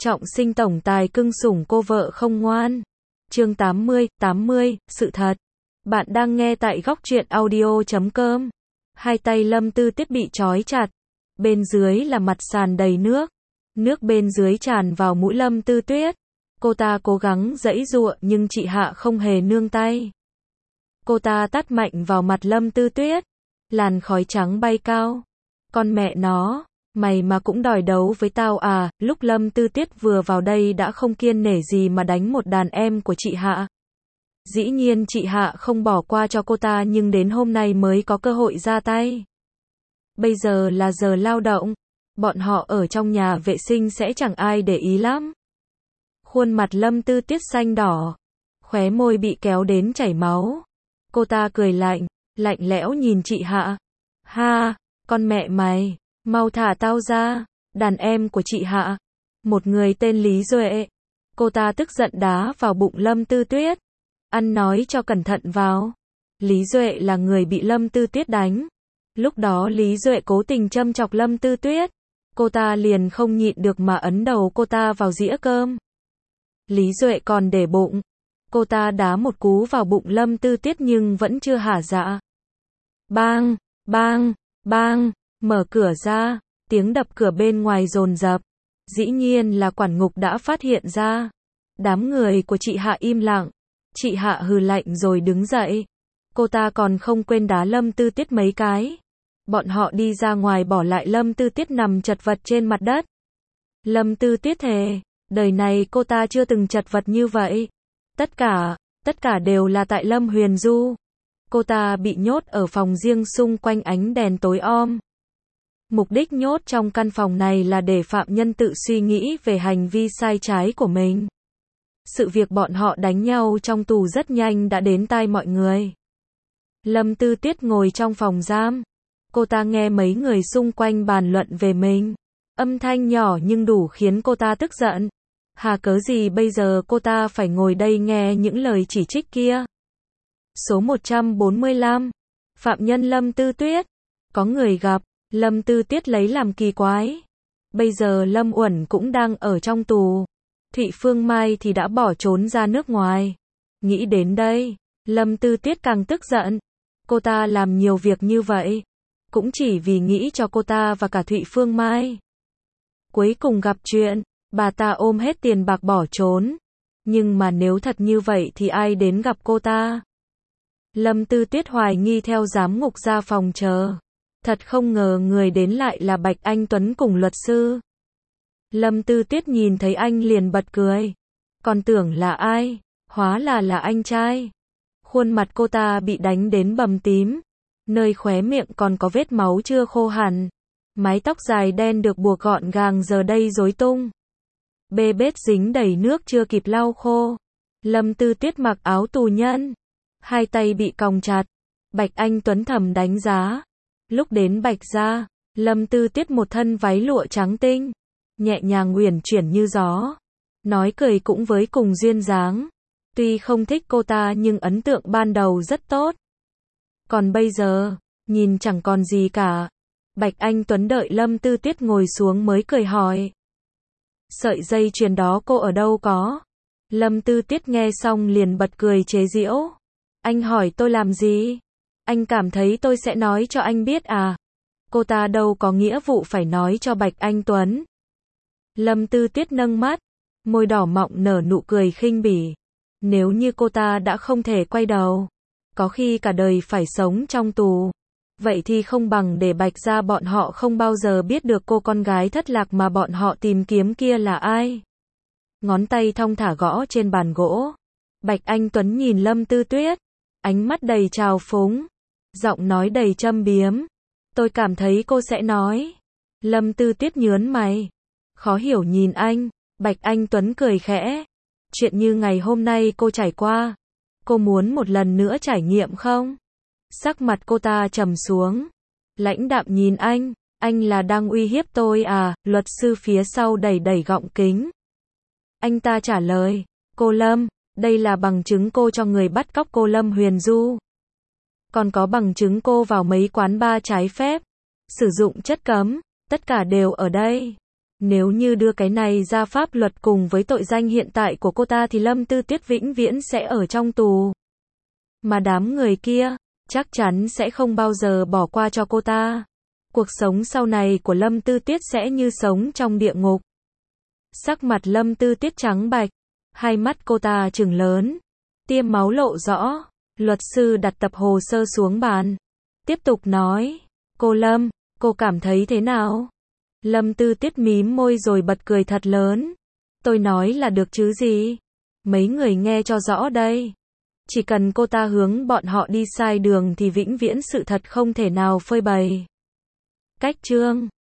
Trọng sinh tổng tài cưng sủng cô vợ không ngoan. Chương 80, sự thật. Bạn đang nghe tại góc truyện audio.com. Hai tay Lâm Tư Tiết bị trói chặt. Bên dưới là mặt sàn đầy nước. Nước bên dưới tràn vào mũi Lâm Tư Tuyết. Cô ta cố gắng giãy giụa nhưng chị Hạ không hề nương tay. Cô ta tát mạnh vào mặt Lâm Tư Tuyết. Làn khói trắng bay cao. Con mẹ nó, mày mà cũng đòi đấu với tao à? Lúc Lâm Tư Tiết vừa vào đây đã không kiêng nể gì mà đánh một đàn em của chị Hạ. Dĩ nhiên chị Hạ không bỏ qua cho cô ta nhưng đến hôm nay mới có cơ hội ra tay. Bây giờ là giờ lao động. Bọn họ ở trong nhà vệ sinh sẽ chẳng ai để ý lắm. Khuôn mặt Lâm Tư Tiết xanh đỏ. Khóe môi bị kéo đến chảy máu. Cô ta cười lạnh lẽo nhìn chị Hạ. Ha, con mẹ mày, mau thả tao ra. Đàn em của chị Hạ. Một người tên Lý Duệ. Cô ta tức giận đá vào bụng Lâm Tư Tuyết. Ăn nói cho cẩn thận vào. Lý Duệ là người bị Lâm Tư Tuyết đánh. Lúc đó Lý Duệ cố tình châm chọc Lâm Tư Tuyết. Cô ta liền không nhịn được mà ấn đầu cô ta vào dĩa cơm. Lý Duệ còn để bụng. Cô ta đá một cú vào bụng Lâm Tư Tuyết nhưng vẫn chưa hả dạ. Bang, bang, bang, mở cửa ra, tiếng đập cửa bên ngoài dồn dập. Dĩ nhiên là quản ngục đã phát hiện ra. Đám người của chị Hạ im lặng. Chị Hạ hừ lạnh rồi đứng dậy. Cô ta còn không quên đá Lâm Tư Tuyết mấy cái. Bọn họ đi ra ngoài bỏ lại Lâm Tư Tuyết nằm chật vật trên mặt đất. Lâm Tư Tuyết thề, đời này cô ta chưa từng chật vật như vậy. Tất cả đều là tại Lâm Huyền Du. Cô ta bị nhốt ở phòng riêng xung quanh ánh đèn tối om. Mục đích nhốt trong căn phòng này là để phạm nhân tự suy nghĩ về hành vi sai trái của mình. Sự việc bọn họ đánh nhau trong tù rất nhanh đã đến tai mọi người. Lâm Tư Tuyết ngồi trong phòng giam. Cô ta nghe mấy người xung quanh bàn luận về mình. Âm thanh nhỏ nhưng đủ khiến cô ta tức giận. Hà cớ gì bây giờ cô ta phải ngồi đây nghe những lời chỉ trích kia. Số 145. Phạm nhân Lâm Tư Tuyết. Có người gặp. Lâm Tư Tuyết lấy làm kỳ quái. Bây giờ Lâm Uẩn cũng đang ở trong tù. Thụy Phương Mai thì đã bỏ trốn ra nước ngoài. Nghĩ đến đây, Lâm Tư Tuyết càng tức giận. Cô ta làm nhiều việc như vậy. Cũng chỉ vì nghĩ cho cô ta và cả Thụy Phương Mai. Cuối cùng gặp chuyện, bà ta ôm hết tiền bạc bỏ trốn. Nhưng mà nếu thật như vậy thì ai đến gặp cô ta? Lâm Tư Tuyết hoài nghi theo giám ngục ra phòng chờ. Thật không ngờ người đến lại là Bạch Anh Tuấn cùng luật sư. Lâm Tư Tuyết nhìn thấy anh liền bật cười. Còn tưởng là ai? Hóa là anh trai. Khuôn mặt cô ta bị đánh đến bầm tím. Nơi khóe miệng còn có vết máu chưa khô hẳn. Mái tóc dài đen được buộc gọn gàng giờ đây rối tung. Bê bết dính đầy nước chưa kịp lau khô. Lâm Tư Tuyết mặc áo tù nhân. Hai tay bị còng chặt. Bạch Anh Tuấn thầm đánh giá. Lúc đến Bạch gia, Lâm Tư Tuyết một thân váy lụa trắng tinh. Nhẹ nhàng uyển chuyển như gió. Nói cười cũng với cùng duyên dáng. Tuy không thích cô ta nhưng ấn tượng ban đầu rất tốt. Còn bây giờ, nhìn chẳng còn gì cả. Bạch Anh Tuấn đợi Lâm Tư Tuyết ngồi xuống mới cười hỏi. Sợi dây chuyền đó cô ở đâu có? Lâm Tư Tuyết nghe xong liền bật cười chế giễu. Anh hỏi tôi làm gì? Anh cảm thấy tôi sẽ nói cho anh biết à? Cô ta đâu có nghĩa vụ phải nói cho Bạch Anh Tuấn. Lâm Tư Tuyết nâng mắt, môi đỏ mọng nở nụ cười khinh bỉ. Nếu như cô ta đã không thể quay đầu, có khi cả đời phải sống trong tù, vậy thì không bằng để Bạch gia bọn họ không bao giờ biết được cô con gái thất lạc mà bọn họ tìm kiếm kia là ai. Ngón tay thong thả gõ trên bàn gỗ. Bạch Anh Tuấn nhìn Lâm Tư Tuyết, ánh mắt đầy trào phúng, giọng nói đầy châm biếm. Tôi cảm thấy cô sẽ nói. Lâm Tư Tuyết nhớn mày, khó hiểu nhìn anh. Bạch Anh Tuấn cười khẽ. Chuyện như ngày hôm nay cô trải qua, cô muốn một lần nữa trải nghiệm không? Sắc mặt cô ta trầm xuống, lãnh đạm nhìn anh là đang uy hiếp tôi à? Luật sư phía sau đẩy gọng kính. Anh ta trả lời, cô Lâm, đây là bằng chứng cô cho người bắt cóc cô Lâm Huyền Du. Còn có bằng chứng cô vào mấy quán bar trái phép, sử dụng chất cấm, tất cả đều ở đây. Nếu như đưa cái này ra pháp luật cùng với tội danh hiện tại của cô ta thì Lâm Tư Tuyết vĩnh viễn sẽ ở trong tù. Mà đám người kia, chắc chắn sẽ không bao giờ bỏ qua cho cô ta. Cuộc sống sau này của Lâm Tư Tuyết sẽ như sống trong địa ngục. Sắc mặt Lâm Tư Tuyết trắng bạch, hai mắt cô ta trừng lớn, tiêm máu lộ rõ. Luật sư đặt tập hồ sơ xuống bàn, tiếp tục nói, cô Lâm, cô cảm thấy thế nào? Lâm Tư Tuyết mím môi rồi bật cười thật lớn. Tôi nói là được chứ gì? Mấy người nghe cho rõ đây. Chỉ cần cô ta hướng bọn họ đi sai đường thì vĩnh viễn sự thật không thể nào phơi bày. Cách chương